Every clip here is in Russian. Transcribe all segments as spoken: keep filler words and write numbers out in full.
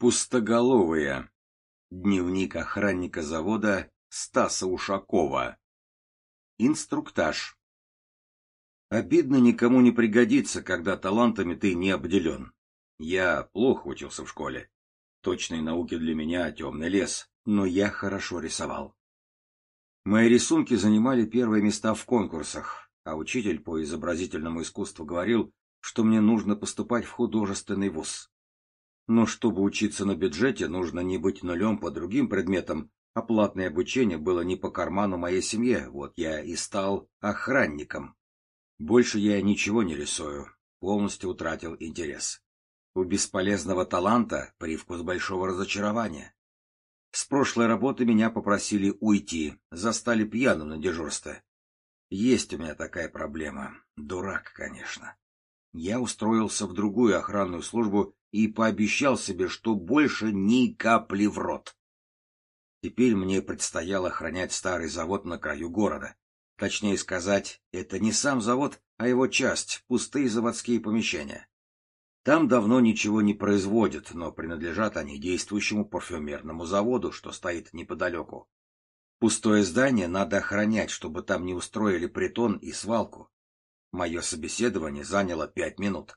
Пустоголовые. Дневник охранника завода Стаса Ушакова. Инструктаж. Обидно никому не пригодится, когда талантами ты не обделен. Я плохо учился в школе. Точные науки для меня — темный лес, но я хорошо рисовал. Мои рисунки занимали первые места в конкурсах, а учитель по изобразительному искусству говорил, что мне нужно поступать в художественный вуз. Но чтобы учиться на бюджете, нужно не быть нулем по другим предметам, а платное обучение было не по карману моей семье, вот я и стал охранником. Больше я ничего не рисую, полностью утратил интерес. У бесполезного таланта привкус большого разочарования. С прошлой работы меня попросили уйти, застали пьяным на дежурстве. Есть у меня такая проблема. Дурак, конечно. Я устроился в другую охранную службу и пообещал себе, что больше ни капли в рот. Теперь мне предстояло охранять старый завод на краю города. Точнее сказать, это не сам завод, а его часть, пустые заводские помещения. Там давно ничего не производят, но принадлежат они действующему парфюмерному заводу, что стоит неподалеку. Пустое здание надо охранять, чтобы там не устроили притон и свалку. Мое собеседование заняло пять минут.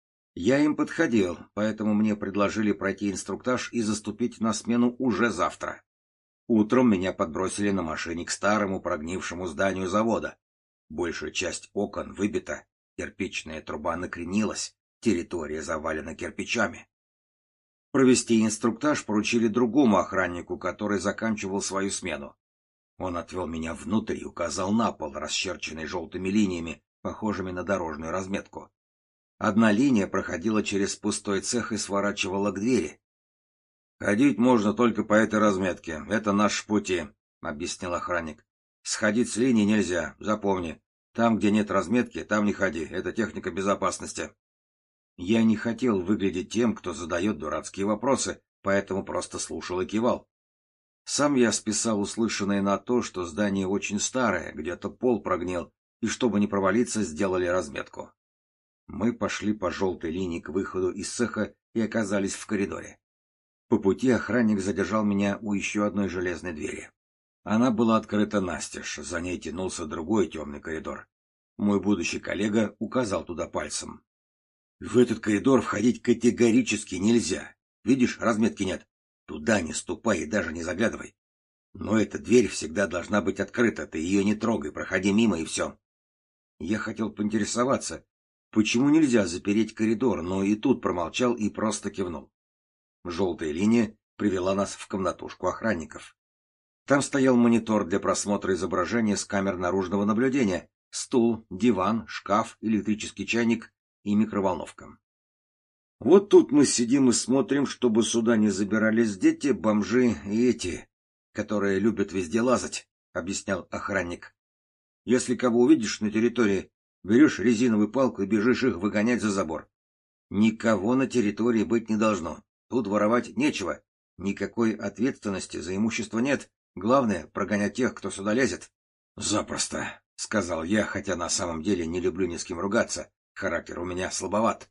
Я им подходил, поэтому мне предложили пройти инструктаж и заступить на смену уже завтра. Утром меня подбросили на машине к старому прогнившему зданию завода. Большая часть окон выбита, кирпичная труба накренилась, территория завалена кирпичами. Провести инструктаж поручили другому охраннику, который заканчивал свою смену. Он отвел меня внутрь и указал на пол, расчерченный желтыми линиями, похожими на дорожную разметку. Одна линия проходила через пустой цех и сворачивала к двери. — Ходить можно только по этой разметке. Это наши пути, — объяснил охранник. — Сходить с линии нельзя, запомни. Там, где нет разметки, там не ходи. Это техника безопасности. Я не хотел выглядеть тем, кто задает дурацкие вопросы, поэтому просто слушал и кивал. Сам я списал услышанное на то, что здание очень старое, где-то пол прогнил, и чтобы не провалиться, сделали разметку. Мы пошли по желтой линии к выходу из цеха и оказались в коридоре. По пути охранник задержал меня у еще одной железной двери. Она была открыта настежь, за ней тянулся другой темный коридор. Мой будущий коллега указал туда пальцем. — В этот коридор входить категорически нельзя. Видишь, разметки нет. Туда не ступай и даже не заглядывай. Но эта дверь всегда должна быть открыта, ты ее не трогай, проходи мимо и все. Я хотел поинтересоваться, почему нельзя запереть коридор, но и тут промолчал и просто кивнул. Желтая линия привела нас в комнатушку охранников. Там стоял монитор для просмотра изображения с камер наружного наблюдения, стул, диван, шкаф, электрический чайник и микроволновка. Вот тут мы сидим и смотрим, чтобы сюда не забирались дети, бомжи и эти, которые любят везде лазать, — объяснял охранник. Если кого увидишь на территории, берешь резиновую палку и бежишь их выгонять за забор. Никого на территории быть не должно. Тут воровать нечего. Никакой ответственности за имущество нет. Главное — прогонять тех, кто сюда лезет. — Запросто, — сказал я, хотя на самом деле не люблю ни с кем ругаться. Характер у меня слабоват.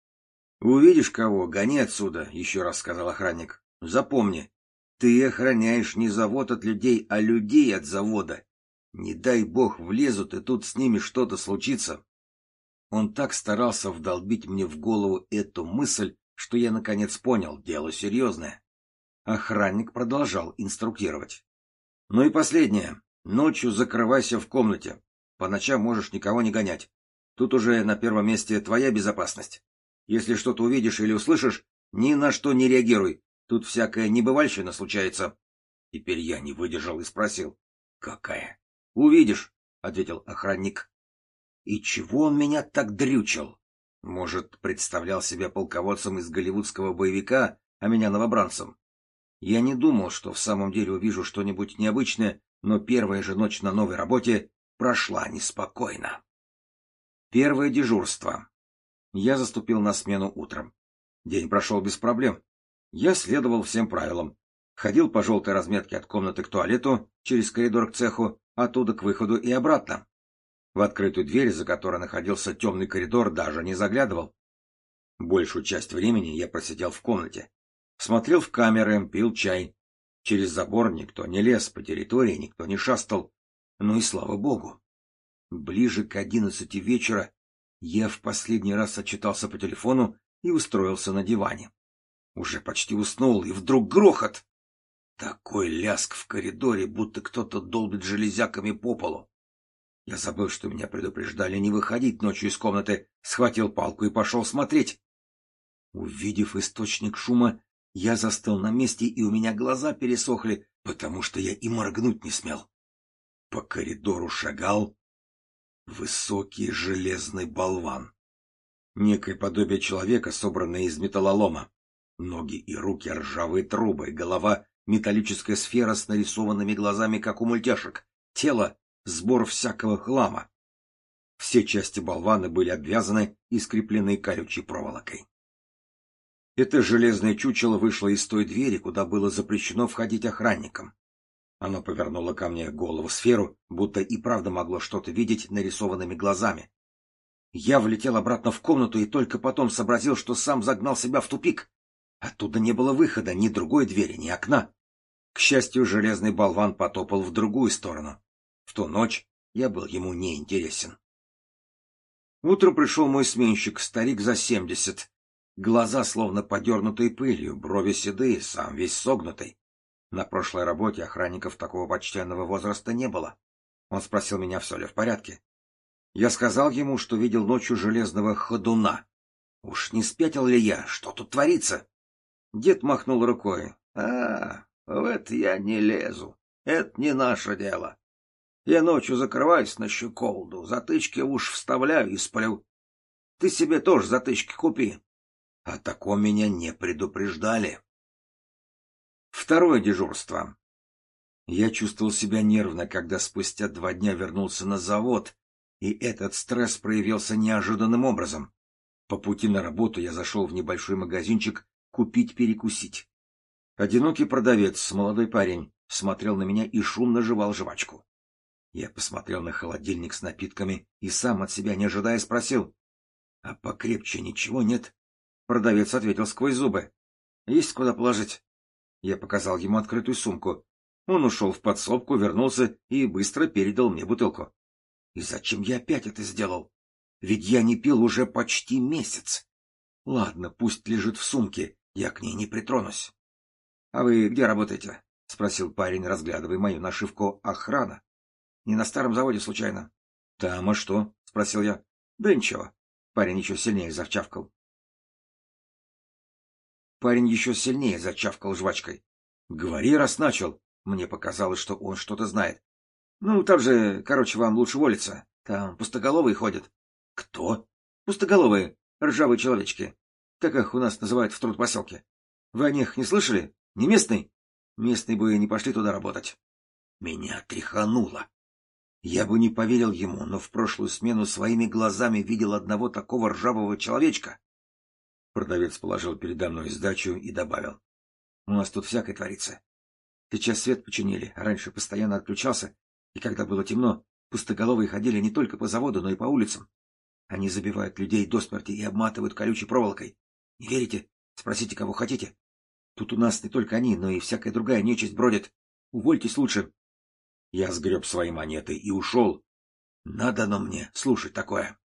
— Увидишь кого, гони отсюда, — еще раз сказал охранник. — Запомни, ты охраняешь не завод от людей, а людей от завода. Не дай бог влезут, и тут с ними что-то случится. Он так старался вдолбить мне в голову эту мысль, что я наконец понял, дело серьезное. Охранник продолжал инструктировать. Ну и последнее. Ночью закрывайся в комнате. По ночам можешь никого не гонять. Тут уже на первом месте твоя безопасность. Если что-то увидишь или услышишь, ни на что не реагируй. Тут всякая небывальщина случается. Теперь я не выдержал и спросил. — Какая? — Увидишь, — ответил охранник. И чего он меня так дрючил? Может, представлял себя полководцем из голливудского боевика, а меня новобранцем? Я не думал, что в самом деле увижу что-нибудь необычное, но первая же ночь на новой работе прошла неспокойно. Первое дежурство. Я заступил на смену утром. День прошел без проблем. Я следовал всем правилам. Ходил по желтой разметке от комнаты к туалету, через коридор к цеху, оттуда к выходу и обратно. В открытую дверь, за которой находился темный коридор, даже не заглядывал. Большую часть времени я просидел в комнате. Смотрел в камеры, пил чай. Через забор никто не лез, по территории никто не шастал. Ну и слава богу. Ближе к одиннадцати вечера я в последний раз отчитался по телефону и устроился на диване. Уже почти уснул, и вдруг грохот. Такой ляск в коридоре, будто кто-то долбит железяками по полу. Я забыл, что меня предупреждали не выходить ночью из комнаты, схватил палку и пошел смотреть. Увидев источник шума, я застыл на месте, и у меня глаза пересохли, потому что я и моргнуть не смел. По коридору шагал высокий железный болван. Некое подобие человека, собранное из металлолома. Ноги и руки — ржавые трубы, голова — металлическая сфера с нарисованными глазами, как у мультяшек, тело — сбор всякого хлама. Все части болвана были обвязаны и скреплены колючей проволокой. Это железное чучело вышло из той двери, куда было запрещено входить охранникам. Оно повернуло ко мне голову сферу, будто и правда могло что-то видеть нарисованными глазами. Я влетел обратно в комнату и только потом сообразил, что сам загнал себя в тупик. Оттуда не было выхода, ни другой двери, ни окна. К счастью, железный болван потопал в другую сторону. В ту ночь я был ему неинтересен. Утром пришел мой сменщик, старик за семьдесят. Глаза словно подернутые пылью, брови седые, сам весь согнутый. На прошлой работе охранников такого почтенного возраста не было. Он спросил меня, все ли в порядке. Я сказал ему, что видел ночью железного ходуна. Уж не спятил ли я? Что тут творится? Дед махнул рукой. — А, в это я не лезу. Это не наше дело. Я ночью закрываюсь на щеколду, затычки в уши вставляю и сплю. Ты себе тоже затычки купи. О таком меня не предупреждали. Второе дежурство. Я чувствовал себя нервно, когда спустя два дня вернулся на завод, и этот стресс проявился неожиданным образом. По пути на работу я зашел в небольшой магазинчик купить перекусить. Одинокий продавец, молодой парень, смотрел на меня и шумно жевал жвачку. Я посмотрел на холодильник с напитками и сам от себя не ожидая спросил: — А покрепче ничего нет? Продавец ответил сквозь зубы: — Есть куда положить. Я показал ему открытую сумку. Он ушел в подсобку, вернулся и быстро передал мне бутылку. И зачем я опять это сделал? Ведь я не пил уже почти месяц. Ладно, пусть лежит в сумке, я к ней не притронусь. — А вы где работаете? — спросил парень, разглядывая мою нашивку «Охрана». — Не на старом заводе, случайно? — Там, а что? — спросил я. — Да ничего. Парень еще сильнее зачавкал. Парень еще сильнее зачавкал жвачкой. — Говори, раз начал. Мне показалось, что он что-то знает. — Ну, там же, короче, вам лучше уволиться. Там пустоголовые ходят. — Кто? — Пустоголовые, ржавые человечки. Так их у нас называют в трудпоселке. Вы о них не слышали? Не местный? Местные бы не пошли туда работать. Меня тряхануло. Я бы не поверил ему, но в прошлую смену своими глазами видел одного такого ржавого человечка. Продавец положил передо мной сдачу и добавил: — У нас тут всякое творится. Сейчас свет починили, а раньше постоянно отключался, и когда было темно, пустоголовые ходили не только по заводу, но и по улицам. Они забивают людей до смерти и обматывают колючей проволокой. Не верите? Спросите, кого хотите. Тут у нас не только они, но и всякая другая нечисть бродит. Увольтесь лучше. Я сгреб свои монеты и ушел. Надо оно мне слушать такое.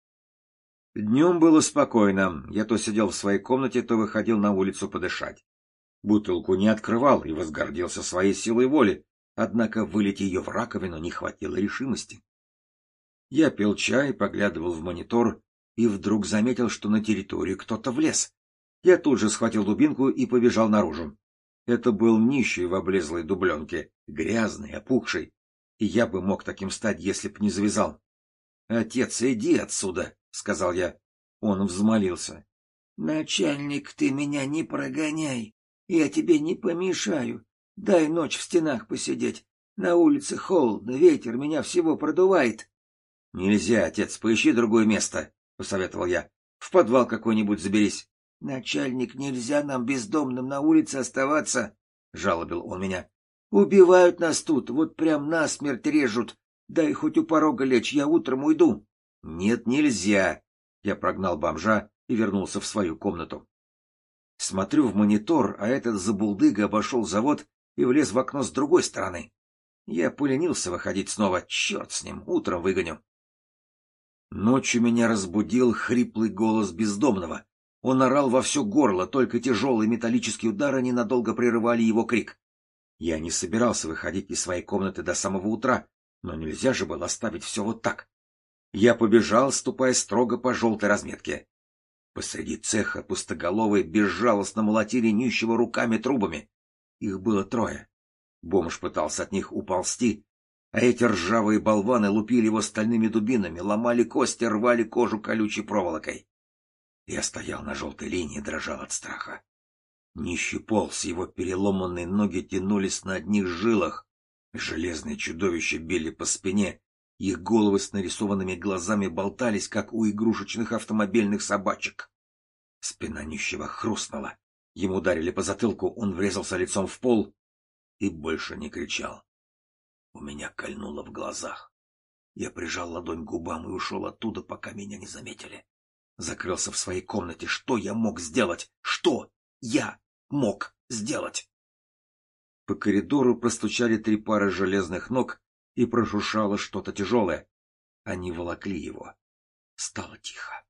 Днем было спокойно. Я то сидел в своей комнате, то выходил на улицу подышать. Бутылку не открывал и возгордился своей силой воли, однако вылить ее в раковину не хватило решимости. Я пил чай, поглядывал в монитор и вдруг заметил, что на территорию кто-то влез. Я тут же схватил дубинку и побежал наружу. Это был нищий в облезлой дубленке, грязный, опухший, и я бы мог таким стать, если б не завязал. — Отец, иди отсюда, — сказал я. Он взмолился. — Начальник, ты меня не прогоняй, я тебе не помешаю. Дай ночь в стенах посидеть. На улице холодно, ветер меня всего продувает. — Нельзя, отец, поищи другое место, — посоветовал я. — В подвал какой-нибудь заберись. — Начальник, нельзя нам бездомным на улице оставаться, — жалобил он меня. — Убивают нас тут, вот прям насмерть режут. Дай хоть у порога лечь, я утром уйду. — Нет, нельзя. Я прогнал бомжа и вернулся в свою комнату. Смотрю в монитор, а этот забулдыга обошел завод и влез в окно с другой стороны. Я поленился выходить снова. Черт с ним, утром выгоню. Ночью меня разбудил хриплый голос бездомного. Он орал во все горло, только тяжелые металлические удары ненадолго прерывали его крик. Я не собирался выходить из своей комнаты до самого утра, но нельзя же было оставить все вот так. Я побежал, ступая строго по желтой разметке. Посреди цеха пустоголовые безжалостно молотили нищего руками трубами. Их было трое. Бомж пытался от них уползти, а эти ржавые болваны лупили его стальными дубинами, ломали кости, рвали кожу колючей проволокой. Я стоял на желтой линии и дрожал от страха. Нищий полз, его переломанные ноги тянулись на одних жилах. Железные чудовища били по спине, их головы с нарисованными глазами болтались, как у игрушечных автомобильных собачек. Спина нищего хрустнула. Ему ударили по затылку, он врезался лицом в пол и больше не кричал. У меня кольнуло в глазах. Я прижал ладонь к губам и ушел оттуда, пока меня не заметили. Закрылся в своей комнате. Что я мог сделать? Что я мог сделать? По коридору простучали три пары железных ног, и прошуршало что-то тяжелое. Они волокли его. Стало тихо.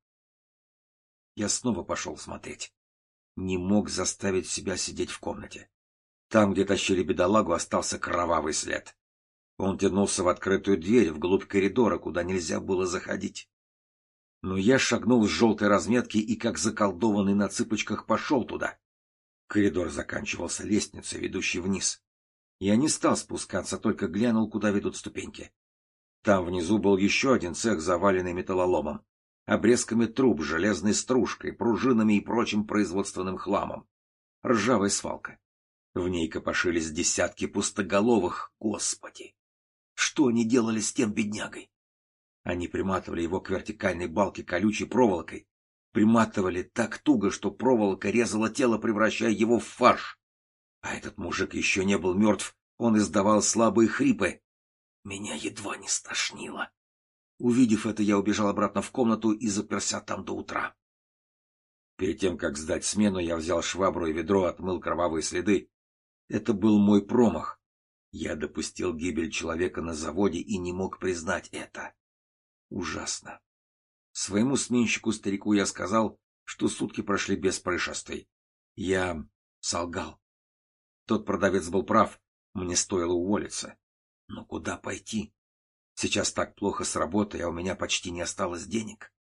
Я снова пошел смотреть. Не мог заставить себя сидеть в комнате. Там, где тащили бедолагу, остался кровавый след. Он тянулся в открытую дверь вглубь коридора, куда нельзя было заходить. Но я шагнул с желтой разметки и, как заколдованный на цыпочках, пошел туда. Коридор заканчивался лестницей, ведущей вниз. Я не стал спускаться, только глянул, куда ведут ступеньки. Там внизу был еще один цех, заваленный металлоломом, обрезками труб, железной стружкой, пружинами и прочим производственным хламом. Ржавая свалка. В ней копошились десятки пустоголовых. Господи! Что они делали с тем беднягой? Они приматывали его к вертикальной балке колючей проволокой. Приматывали так туго, что проволока резала тело, превращая его в фарш. А этот мужик еще не был мертв, он издавал слабые хрипы. Меня едва не стошнило. Увидев это, я убежал обратно в комнату и заперся там до утра. Перед тем, как сдать смену, я взял швабру и ведро, отмыл кровавые следы. Это был мой промах. Я допустил гибель человека на заводе и не мог признать это. Ужасно. Своему сменщику-старику я сказал, что сутки прошли без происшествий. Я солгал. Тот продавец был прав, мне стоило уволиться. Но куда пойти? Сейчас так плохо с работой, а у меня почти не осталось денег.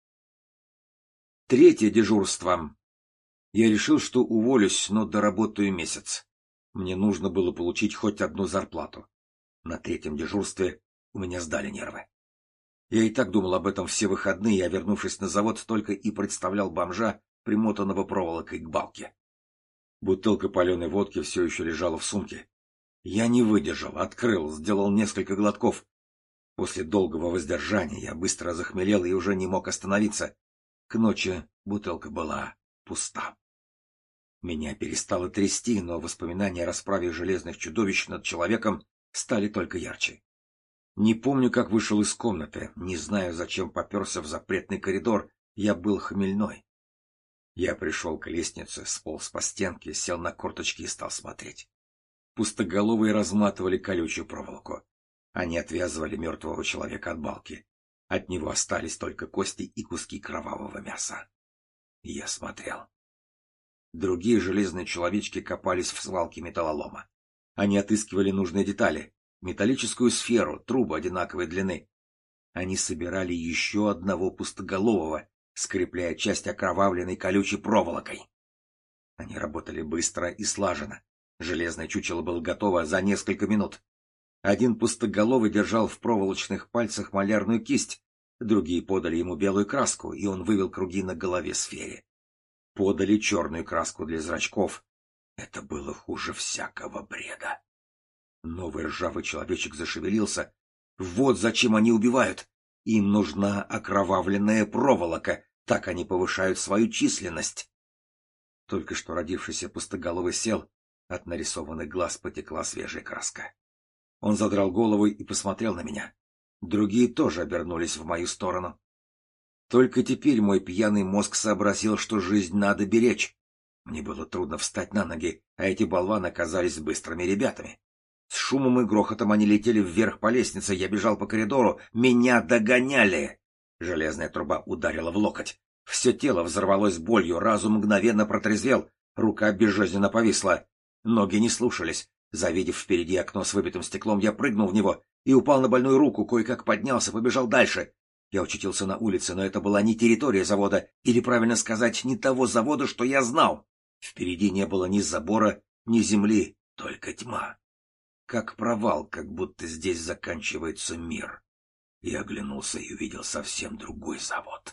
Третье дежурство. Я решил, что уволюсь, но доработаю месяц. Мне нужно было получить хоть одну зарплату. На третьем дежурстве у меня сдали нервы. Я и так думал об этом все выходные, а вернувшись на завод, только и представлял бомжа, примотанного проволокой к балке. Бутылка паленой водки все еще лежала в сумке. Я не выдержал, открыл, сделал несколько глотков. После долгого воздержания я быстро захмелел и уже не мог остановиться. К ночи бутылка была пуста. Меня перестало трясти, но воспоминания о расправе железных чудовищ над человеком стали только ярче. Не помню, как вышел из комнаты, не знаю, зачем попёрся в запретный коридор, я был хмельной. Я пришел к лестнице, сполз по стенке, сел на корточки и стал смотреть. Пустоголовые разматывали колючую проволоку. Они отвязывали мертвого человека от балки. От него остались только кости и куски кровавого мяса. Я смотрел. Другие железные человечки копались в свалке металлолома. Они отыскивали нужные детали. Металлическую сферу, трубы одинаковой длины. Они собирали еще одного пустоголового, скрепляя часть окровавленной колючей проволокой. Они работали быстро и слаженно. Железное чучело было готово за несколько минут. Один пустоголовый держал в проволочных пальцах малярную кисть, другие подали ему белую краску, и он вывел круги на голове сфере. Подали черную краску для зрачков. Это было хуже всякого бреда. Новый ржавый человечек зашевелился. Вот зачем они убивают. Им нужна окровавленная проволока, так они повышают свою численность. Только что родившийся пустоголовый сел, от нарисованных глаз потекла свежая краска. Он задрал голову и посмотрел на меня. Другие тоже обернулись в мою сторону. Только теперь мой пьяный мозг сообразил, что жизнь надо беречь. Мне было трудно встать на ноги, а эти болваны оказались быстрыми ребятами. С шумом и грохотом они летели вверх по лестнице, я бежал по коридору, меня догоняли. Железная труба ударила в локоть. Все тело взорвалось болью, разум мгновенно протрезвел, рука безжизненно повисла. Ноги не слушались. Завидев впереди окно с выбитым стеклом, я прыгнул в него и упал на больную руку, кое-как поднялся, побежал дальше. Я очутился на улице, но это была не территория завода, или, правильно сказать, не того завода, что я знал. Впереди не было ни забора, ни земли, только тьма. Как провал, как будто здесь заканчивается мир. Я оглянулся и увидел совсем другой завод.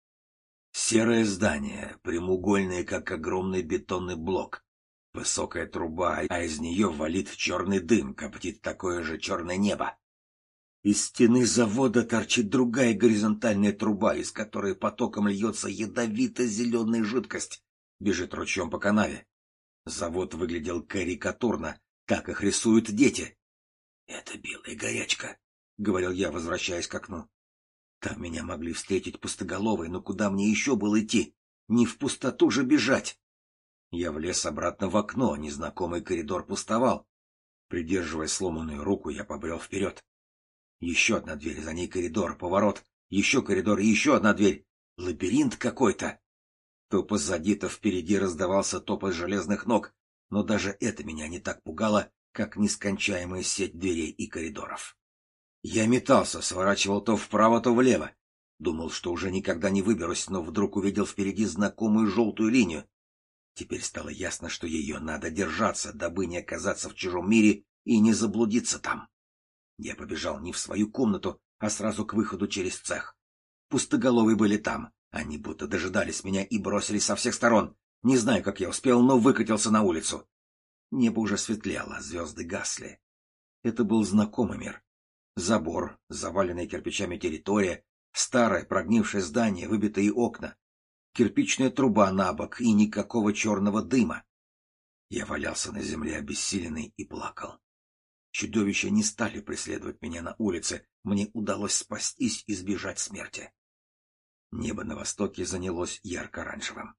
Серое здание, прямоугольное, как огромный бетонный блок. Высокая труба, а из нее валит черный дым, коптит такое же черное небо. Из стены завода торчит другая горизонтальная труба, из которой потоком льется ядовито-зеленая жидкость, бежит ручьем по канаве. Завод выглядел карикатурно, как их рисуют дети. — Это белая горячка, — говорил я, возвращаясь к окну. Там меня могли встретить пустоголовые, но куда мне еще было идти? Не в пустоту же бежать. Я влез обратно в окно, незнакомый коридор пустовал. Придерживая сломанную руку, я побрел вперед. Еще одна дверь, за ней коридор, поворот, еще коридор и еще одна дверь. Лабиринт какой-то. То позади, то впереди раздавался топот железных ног, но даже это меня не так пугало, как нескончаемая сеть дверей и коридоров. Я метался, сворачивал то вправо, то влево. Думал, что уже никогда не выберусь, но вдруг увидел впереди знакомую желтую линию. Теперь стало ясно, что ее надо держаться, дабы не оказаться в чужом мире и не заблудиться там. Я побежал не в свою комнату, а сразу к выходу через цех. Пустоголовые были там. Они будто дожидались меня и бросились со всех сторон. Не знаю, как я успел, но выкатился на улицу. Небо уже светлело, звезды гасли. Это был знакомый мир. Забор, заваленная кирпичами территория, старое прогнившее здание, выбитые окна, кирпичная труба на бок и никакого черного дыма. Я валялся на земле обессиленный и плакал. Чудовища не стали преследовать меня на улице, мне удалось спастись и избежать смерти. Небо на востоке занялось ярко-оранжевым.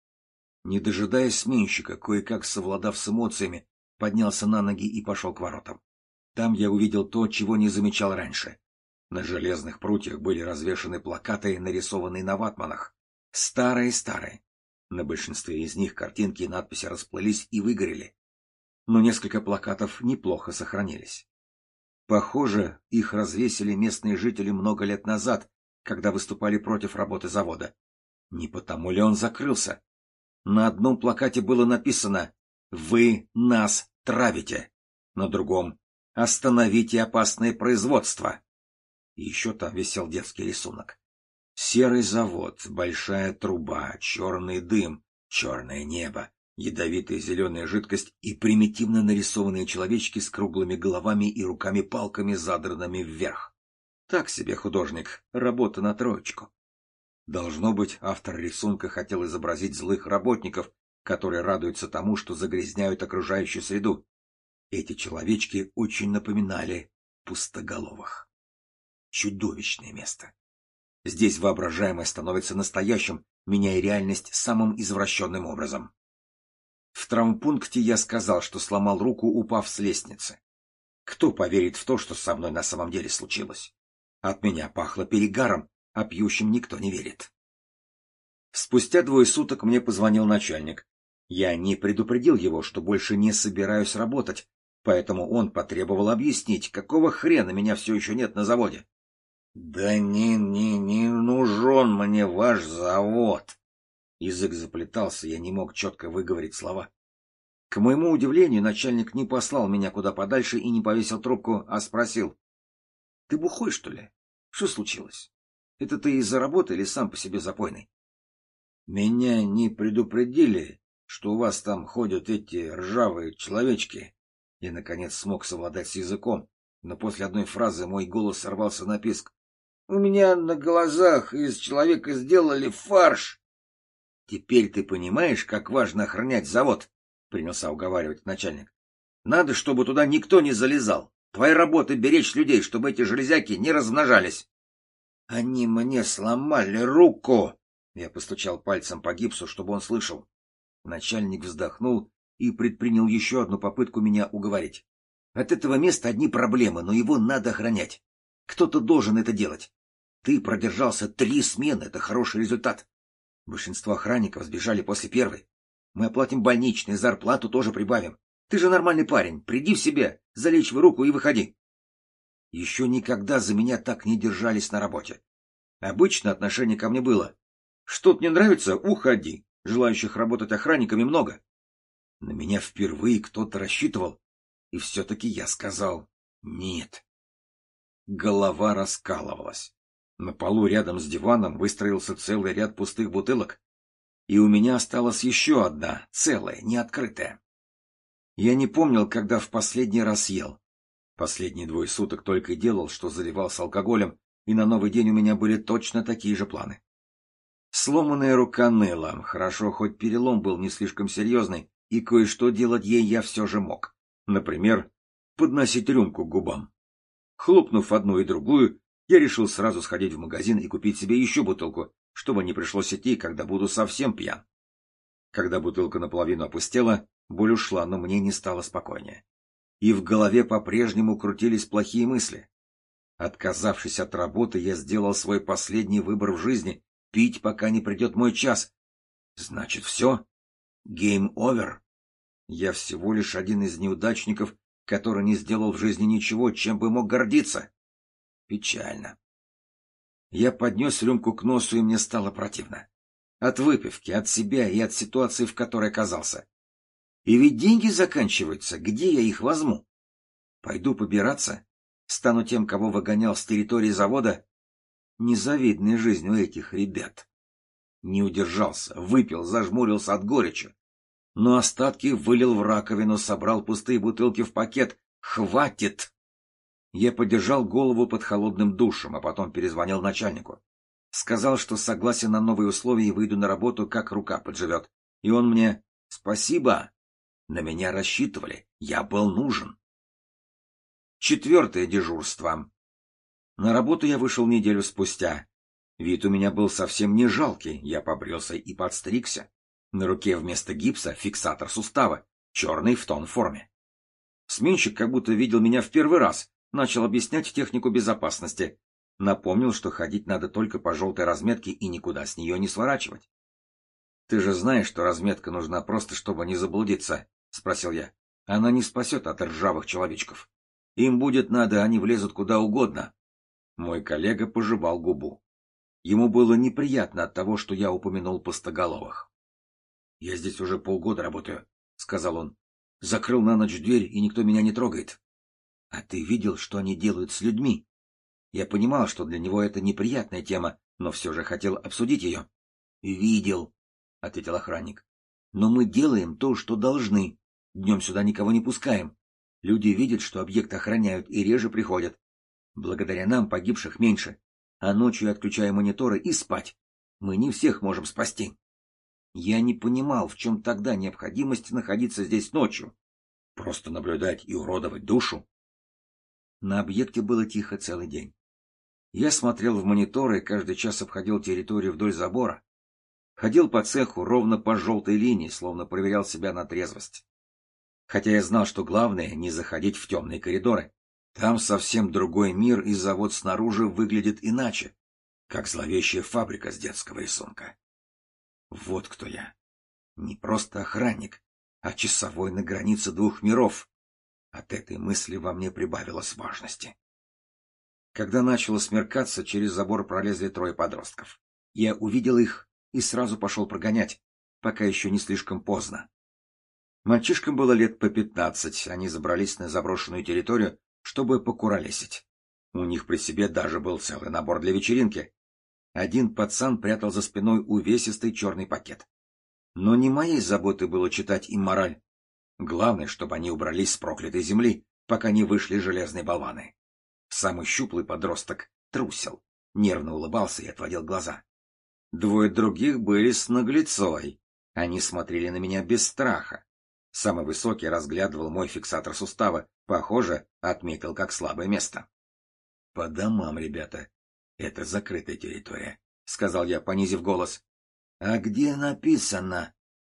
Не дожидаясь сменщика, кое-как совладав с эмоциями, поднялся на ноги и пошел к воротам. Там я увидел то, чего не замечал раньше. На железных прутьях были развешаны плакаты, нарисованные на ватманах. Старые-старые. На большинстве из них картинки и надписи расплылись и выгорели. Но несколько плакатов неплохо сохранились. Похоже, их развесили местные жители много лет назад, когда выступали против работы завода. Не потому ли он закрылся? На одном плакате было написано «Вы нас травите», на другом «Остановите опасное производство». И еще там висел детский рисунок. Серый завод, большая труба, черный дым, черное небо, ядовитая зеленая жидкость и примитивно нарисованные человечки с круглыми головами и руками-палками, задранными вверх. Так себе художник, работа на троечку. Должно быть, автор рисунка хотел изобразить злых работников, которые радуются тому, что загрязняют окружающую среду. Эти человечки очень напоминали пустоголовых. Чудовищное место. Здесь воображаемое становится настоящим, меняя реальность самым извращенным образом. В травмпункте я сказал, что сломал руку, упав с лестницы. Кто поверит в то, что со мной на самом деле случилось? От меня пахло перегаром, а пьющим никто не верит. Спустя двое суток мне позвонил начальник. Я не предупредил его, что больше не собираюсь работать, поэтому он потребовал объяснить, какого хрена меня все еще нет на заводе. — Да не, не, не нужен мне ваш завод. Язык заплетался, я не мог четко выговорить слова. К моему удивлению, начальник не послал меня куда подальше и не повесил трубку, а спросил. — Ты бухой, что ли? Что случилось? Это ты из-за работы или сам по себе запойный? — Меня не предупредили, что у вас там ходят эти ржавые человечки. Я, наконец, смог совладать с языком, но после одной фразы мой голос сорвался на писк. — У меня на глазах из человека сделали фарш. — Теперь ты понимаешь, как важно охранять завод? — принялся уговаривать начальник. — Надо, чтобы туда никто не залезал. Твоя работа — беречь людей, чтобы эти железяки не размножались. — Они мне сломали руку! Я постучал пальцем по гипсу, чтобы он слышал. — Начальник вздохнул и предпринял еще одну попытку меня уговорить. От этого места одни проблемы, но его надо охранять. Кто-то должен это делать. Ты продержался три смены, это хороший результат. Большинство охранников сбежали после первой. Мы оплатим больничный, зарплату тоже прибавим. Ты же нормальный парень, приди в себя, залечивай руку и выходи. Еще никогда за меня так не держались на работе. Обычно отношение ко мне было: что-то не нравится — уходи. Желающих работать охранниками много. На меня впервые кто-то рассчитывал, и все-таки я сказал «нет». Голова раскалывалась. На полу рядом с диваном выстроился целый ряд пустых бутылок, и у меня осталась еще одна, целая, неоткрытая. Я не помнил, когда в последний раз ел. Последние двое суток только и делал, что заливался алкоголем, и на новый день у меня были точно такие же планы. Сломанная рука ныла, хорошо, хоть перелом был не слишком серьезный, и кое-что делать ей я все же мог. Например, подносить рюмку к губам. Хлопнув одну и другую, я решил сразу сходить в магазин и купить себе еще бутылку, чтобы не пришлось идти, когда буду совсем пьян. Когда бутылка наполовину опустела, боль ушла, но мне не стало спокойнее. И в голове по-прежнему крутились плохие мысли. Отказавшись от работы, я сделал свой последний выбор в жизни — пить, пока не придет мой час. Значит, все? Гейм овер? Я всего лишь один из неудачников, который не сделал в жизни ничего, чем бы мог гордиться. Печально. Я поднес рюмку к носу, и мне стало противно. От выпивки, от себя и от ситуации, в которой оказался. И ведь деньги заканчиваются, где я их возьму? Пойду побираться? Стану тем, кого выгонял с территории завода? Незавидная жизнь у этих ребят. Не удержался, выпил, зажмурился от горечи. Но остатки вылил в раковину, собрал пустые бутылки в пакет. Хватит! Я подержал голову под холодным душем, а потом перезвонил начальнику. Сказал, что согласен на новые условия и выйду на работу, как рука подживет. И он мне: спасибо. На меня рассчитывали. Я был нужен. Четвертое дежурство. На работу я вышел неделю спустя. Вид у меня был совсем не жалкий. Я побрился и подстригся. На руке вместо гипса фиксатор сустава, черный в тон форме. Сменщик как будто видел меня в первый раз, начал объяснять технику безопасности. Напомнил, что ходить надо только по желтой разметке и никуда с нее не сворачивать. — Ты же знаешь, что разметка нужна просто, чтобы не заблудиться? — спросил я. — Она не спасет от ржавых человечков. Им будет надо, они влезут куда угодно. Мой коллега пожевал губу. Ему было неприятно от того, что я упомянул пустоголовых. — Я здесь уже полгода работаю, — сказал он. — Закрыл на ночь дверь, и никто меня не трогает. — А ты видел, что они делают с людьми? Я понимал, что для него это неприятная тема, но все же хотел обсудить ее. — Видел, — ответил охранник. — Но мы делаем то, что должны. Днем сюда никого не пускаем. Люди видят, что объект охраняют, и реже приходят. Благодаря нам погибших меньше, а ночью отключаем мониторы и спать. Мы не всех можем спасти. Я не понимал, в чем тогда необходимость находиться здесь ночью. Просто наблюдать и уродовать душу. На объекте было тихо целый день. Я смотрел в мониторы и каждый час обходил территорию вдоль забора. Ходил по цеху ровно по желтой линии, словно проверял себя на трезвость. Хотя я знал, что главное — не заходить в темные коридоры. Там совсем другой мир, и завод снаружи выглядит иначе, как зловещая фабрика с детского рисунка. Вот кто я. Не просто охранник, а часовой на границе двух миров. От этой мысли во мне прибавилось важности. Когда начало смеркаться, через забор пролезли трое подростков. Я увидел их и сразу пошел прогонять, пока еще не слишком поздно. Мальчишкам было лет по пятнадцать, они забрались на заброшенную территорию, чтобы покуролесить. У них при себе даже был целый набор для вечеринки. Один пацан прятал за спиной увесистый черный пакет. Но не моей заботой было читать им мораль. Главное, чтобы они убрались с проклятой земли, пока не вышли железные болваны. Самый щуплый подросток трусил, нервно улыбался и отводил глаза. Двое других были с наглецой. Они смотрели на меня без страха. Самый высокий разглядывал мой фиксатор сустава, похоже, отметил как слабое место. — По домам, ребята. Это закрытая территория, — сказал я, понизив голос. — А где написано? —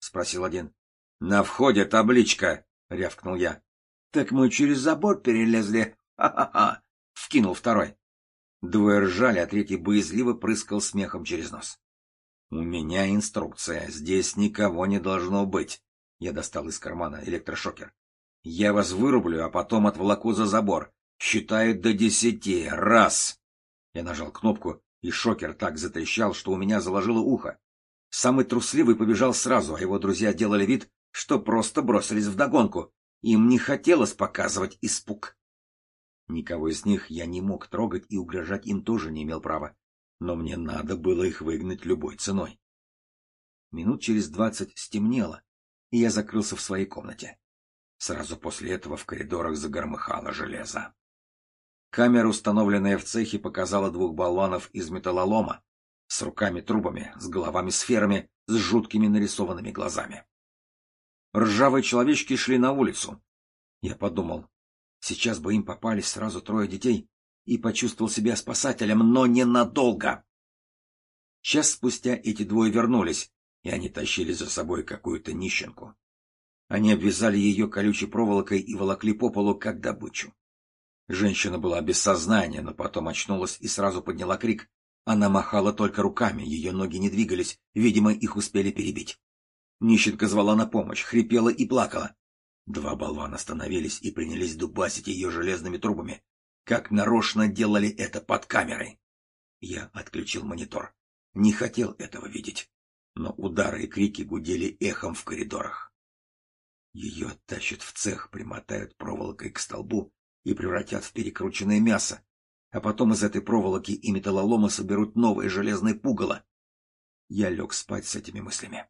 спросил один. — На входе табличка, — рявкнул я. — Так мы через забор перелезли. Ха-ха-ха, — вкинул второй. Двое ржали, а третий боязливо прыскал смехом через нос. — У меня инструкция, здесь никого не должно быть. Я достал из кармана электрошокер. — Я вас вырублю, а потом отволоку за забор. Считаю до десяти. Раз! Я нажал кнопку, и шокер так затрещал, что у меня заложило ухо. Самый трусливый побежал сразу, а его друзья делали вид, что просто бросились вдогонку. Им не хотелось показывать испуг. Никого из них я не мог трогать, и угрожать им тоже не имел права. Но мне надо было их выгнать любой ценой. Минут через двадцать стемнело, и я закрылся в своей комнате. Сразу после этого в коридорах загромыхало железо. Камера, установленная в цехе, показала двух болванов из металлолома, с руками-трубами, с головами-сферами, с жуткими нарисованными глазами. Ржавые человечки шли на улицу. Я подумал, сейчас бы им попались сразу трое детей, и почувствовал себя спасателем, но ненадолго. Час спустя эти двое вернулись, и они тащили за собой какую-то нищенку. Они обвязали ее колючей проволокой и волокли по полу, как добычу. Женщина была без сознания, но потом очнулась и сразу подняла крик. Она махала только руками, ее ноги не двигались, видимо, их успели перебить. Нищенка звала на помощь, хрипела и плакала. Два болвана остановились и принялись дубасить ее железными трубами, как нарочно делали это под камерой. Я отключил монитор. Не хотел этого видеть, но удары и крики гудели эхом в коридорах. Ее тащат в цех, примотают проволокой к столбу и превратят в перекрученное мясо, а потом из этой проволоки и металлолома соберут новое железное пугало. Я лег спать с этими мыслями.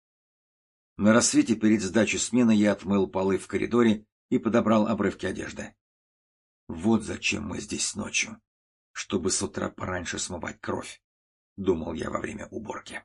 На рассвете перед сдачей смены я отмыл полы в коридоре и подобрал обрывки одежды. Вот зачем мы здесь ночью, чтобы с утра пораньше смывать кровь, думал я во время уборки.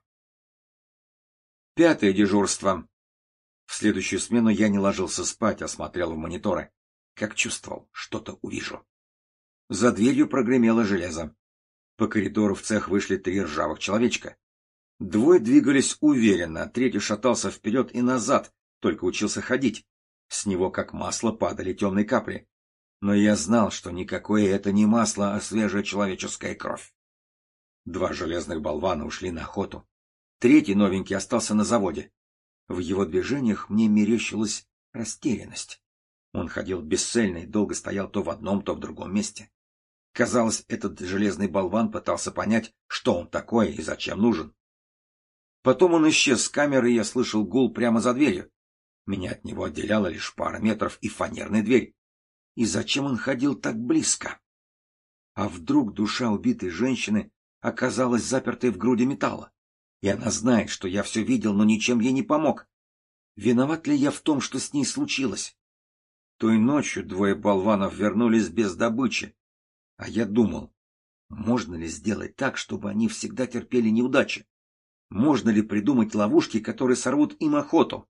Пятое дежурство. В следующую смену я не ложился спать, а смотрел в мониторы, как чувствовал, что-то увижу. За дверью прогремело железо. По коридору в цех вышли три ржавых человечка. Двое двигались уверенно, третий шатался вперед и назад, только учился ходить. С него как масло падали темные капли. Но я знал, что никакое это не масло, а свежая человеческая кровь. Два железных болвана ушли на охоту. Третий новенький остался на заводе. В его движениях мне мерещилась растерянность. Он ходил бесцельно и долго стоял то в одном, то в другом месте. Казалось, этот железный болван пытался понять, что он такой и зачем нужен. Потом он исчез с камеры, и я слышал гул прямо за дверью. Меня от него отделяла лишь пара метров и фанерная дверь. И зачем он ходил так близко? А вдруг душа убитой женщины оказалась запертой в груди металла? И она знает, что я все видел, но ничем ей не помог. Виноват ли я в том, что с ней случилось? Той ночью двое болванов вернулись без добычи. А я думал, можно ли сделать так, чтобы они всегда терпели неудачи? Можно ли придумать ловушки, которые сорвут им охоту?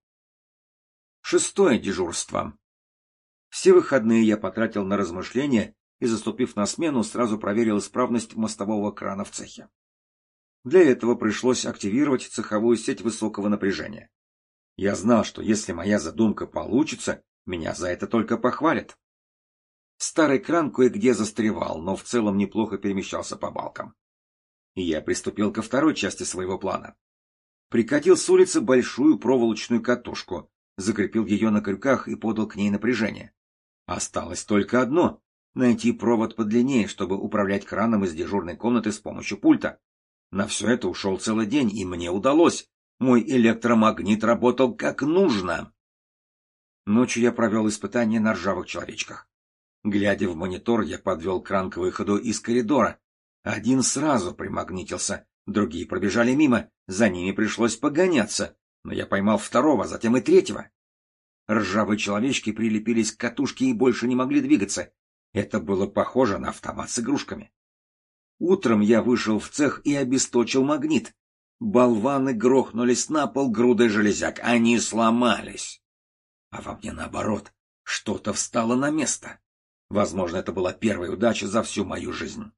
Шестое дежурство. Все выходные я потратил на размышления и, заступив на смену, сразу проверил исправность мостового крана в цехе. Для этого пришлось активировать цеховую сеть высокого напряжения. Я знал, что если моя задумка получится, меня за это только похвалят. Старый кран кое-где застревал, но в целом неплохо перемещался по балкам. И я приступил ко второй части своего плана. Прикатил с улицы большую проволочную катушку, закрепил ее на крюках и подал к ней напряжение. Осталось только одно — найти провод подлиннее, чтобы управлять краном из дежурной комнаты с помощью пульта. На все это ушел целый день, и мне удалось. Мой электромагнит работал как нужно. Ночью я провел испытание на ржавых человечках. Глядя в монитор, я подвел кран к выходу из коридора. Один сразу примагнитился, другие пробежали мимо, за ними пришлось погоняться, но я поймал второго, затем и третьего. Ржавые человечки прилепились к катушке и больше не могли двигаться. Это было похоже на автомат с игрушками. Утром я вышел в цех и обесточил магнит. Болваны грохнулись на пол грудой железяк. Они сломались. А во мне наоборот, что-то встало на место. Возможно, это была первая удача за всю мою жизнь.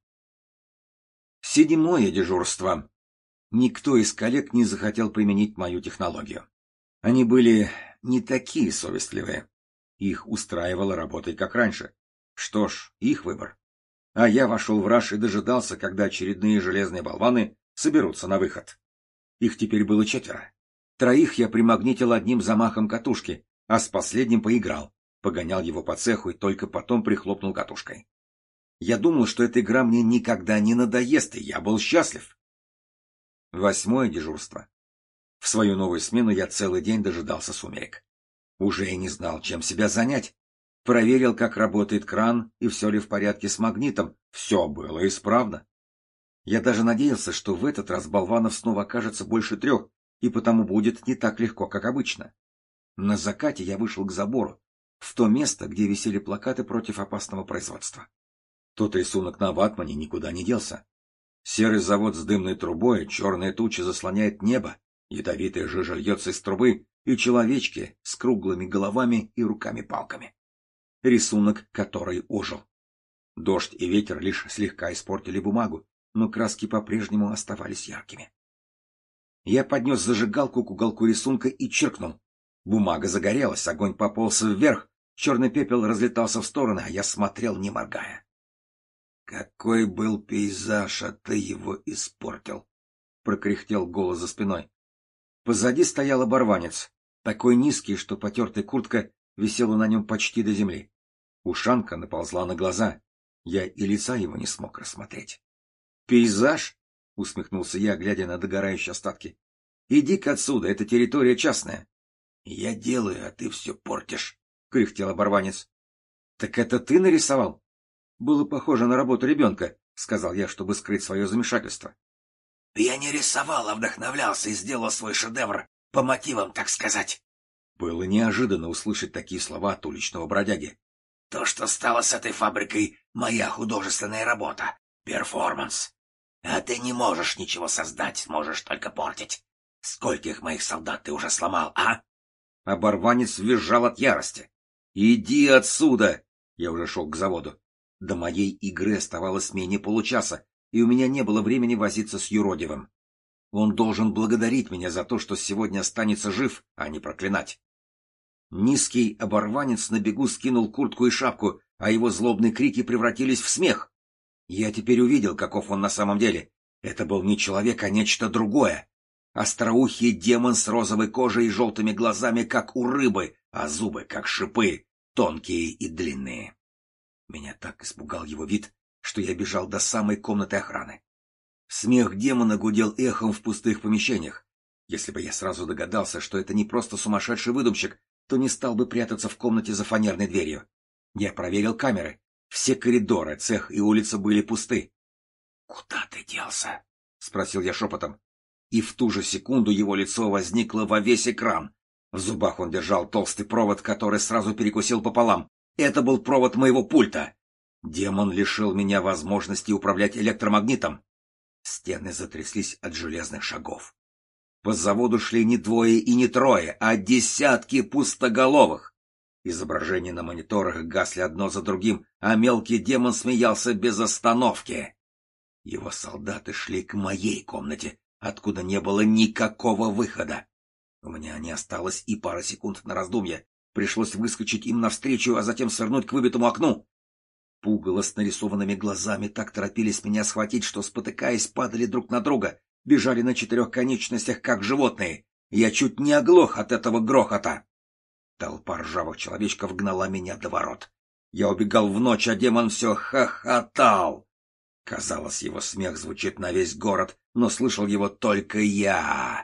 Седьмое дежурство. Никто из коллег не захотел применить мою технологию. Они были не такие совестливые. Их устраивала работа как раньше. Что ж, их выбор. А я вошел в раж и дожидался, когда очередные железные болваны соберутся на выход. Их теперь было четверо. Троих я примагнитил одним замахом катушки, а с последним поиграл, погонял его по цеху и только потом прихлопнул катушкой. Я думал, что эта игра мне никогда не надоест, и я был счастлив. Восьмое дежурство. В свою новую смену я целый день дожидался сумерек. Уже и не знал, чем себя занять. Проверил, как работает кран и все ли в порядке с магнитом. Все было исправно. Я даже надеялся, что в этот раз болванов снова окажется больше трех, и потому будет не так легко, как обычно. На закате я вышел к забору, в то место, где висели плакаты против опасного производства. Тот рисунок на ватмане никуда не делся. Серый завод с дымной трубой, черные тучи заслоняет небо, ядовитая жижа льется из трубы, и человечки с круглыми головами и руками-палками. Рисунок, который ожил. Дождь и ветер лишь слегка испортили бумагу, но краски по-прежнему оставались яркими. Я поднес зажигалку к уголку рисунка и чиркнул. Бумага загорелась, огонь пополз вверх, черный пепел разлетался в стороны, а я смотрел, не моргая. «Какой был пейзаж, а ты его испортил!» — прокряхтел голос за спиной. Позади стоял оборванец, такой низкий, что потертая куртка висела на нем почти до земли. Ушанка наползла на глаза. Я и лица его не смог рассмотреть. «Пейзаж?» — усмехнулся я, глядя на догорающие остатки. «Иди-ка отсюда, это территория частная». «Я делаю, а ты все портишь», — кряхтел оборванец. «Так это ты нарисовал?» «Было похоже на работу ребенка», — сказал я, чтобы скрыть свое замешательство. «Я не рисовал, а вдохновлялся и сделал свой шедевр по мотивам, так сказать». Было неожиданно услышать такие слова от уличного бродяги. «То, что стало с этой фабрикой, моя художественная работа, перформанс. А ты не можешь ничего создать, можешь только портить. Скольких моих солдат ты уже сломал, а?» Оборванец визжал от ярости. «Иди отсюда!» Я уже шел к заводу. До моей игры оставалось менее получаса, и у меня не было времени возиться с юродивым. Он должен благодарить меня за то, что сегодня останется жив, а не проклинать. Низкий оборванец на бегу скинул куртку и шапку, а его злобные крики превратились в смех. Я теперь увидел, каков он на самом деле. Это был не человек, а нечто другое. Остроухий демон с розовой кожей и желтыми глазами, как у рыбы, а зубы, как шипы, тонкие и длинные. Меня так испугал его вид, что я бежал до самой комнаты охраны. Смех демона гудел эхом в пустых помещениях. Если бы я сразу догадался, что это не просто сумасшедший выдумщик, то не стал бы прятаться в комнате за фанерной дверью. Я проверил камеры. Все коридоры, цех и улица были пусты. — Куда ты делся? — спросил я шепотом. И в ту же секунду его лицо возникло во весь экран. В зубах он держал толстый провод, который сразу перекусил пополам. Это был провод моего пульта. Демон лишил меня возможности управлять электромагнитом. Стены затряслись от железных шагов. По заводу шли не двое и не трое, а десятки пустоголовых. Изображения на мониторах гасли одно за другим, а мелкий демон смеялся без остановки. Его солдаты шли к моей комнате, откуда не было никакого выхода. У меня не осталось и пары секунд на раздумье. Пришлось выскочить им навстречу, а затем свернуть к выбитому окну. Пугало с нарисованными глазами так торопились меня схватить, что, спотыкаясь, падали друг на друга, бежали на четырех конечностях, как животные. Я чуть не оглох от этого грохота. Толпа ржавых человечков гнала меня до ворот. Я убегал в ночь, а демон все хохотал. Казалось, его смех звучит на весь город, но слышал его только я.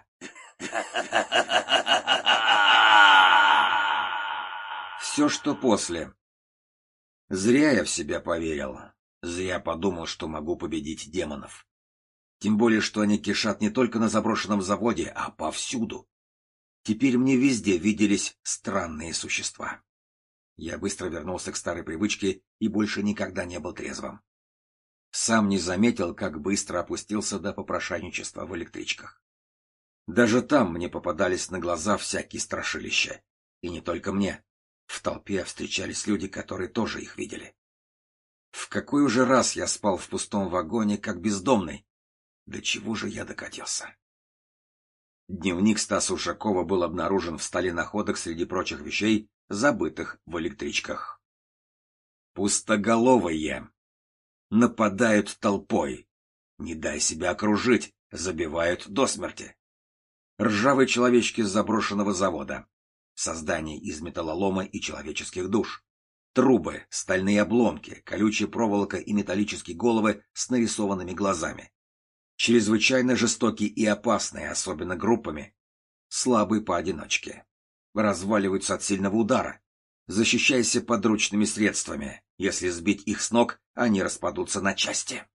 Все, что после. Зря я в себя поверил. Зря подумал, что могу победить демонов. Тем более, что они кишат не только на заброшенном заводе, а повсюду. Теперь мне везде виделись странные существа. Я быстро вернулся к старой привычке и больше никогда не был трезвым. Сам не заметил, как быстро опустился до попрошайничества в электричках. Даже там мне попадались на глаза всякие страшилища. И не только мне. В толпе встречались люди, которые тоже их видели. В какой уже раз я спал в пустом вагоне, как бездомный? До чего же я докатился? Дневник Стаса Ушакова был обнаружен в столе находок среди прочих вещей, забытых в электричках. Пустоголовые. Нападают толпой. Не дай себя окружить, забивают до смерти. Ржавые человечки с заброшенного завода. Создание из металлолома и человеческих душ. Трубы, стальные обломки, колючая проволока и металлические головы с нарисованными глазами. Чрезвычайно жестокие и опасные, особенно группами. Слабые поодиночке. Разваливаются от сильного удара. Защищайся подручными средствами. Если сбить их с ног, они распадутся на части.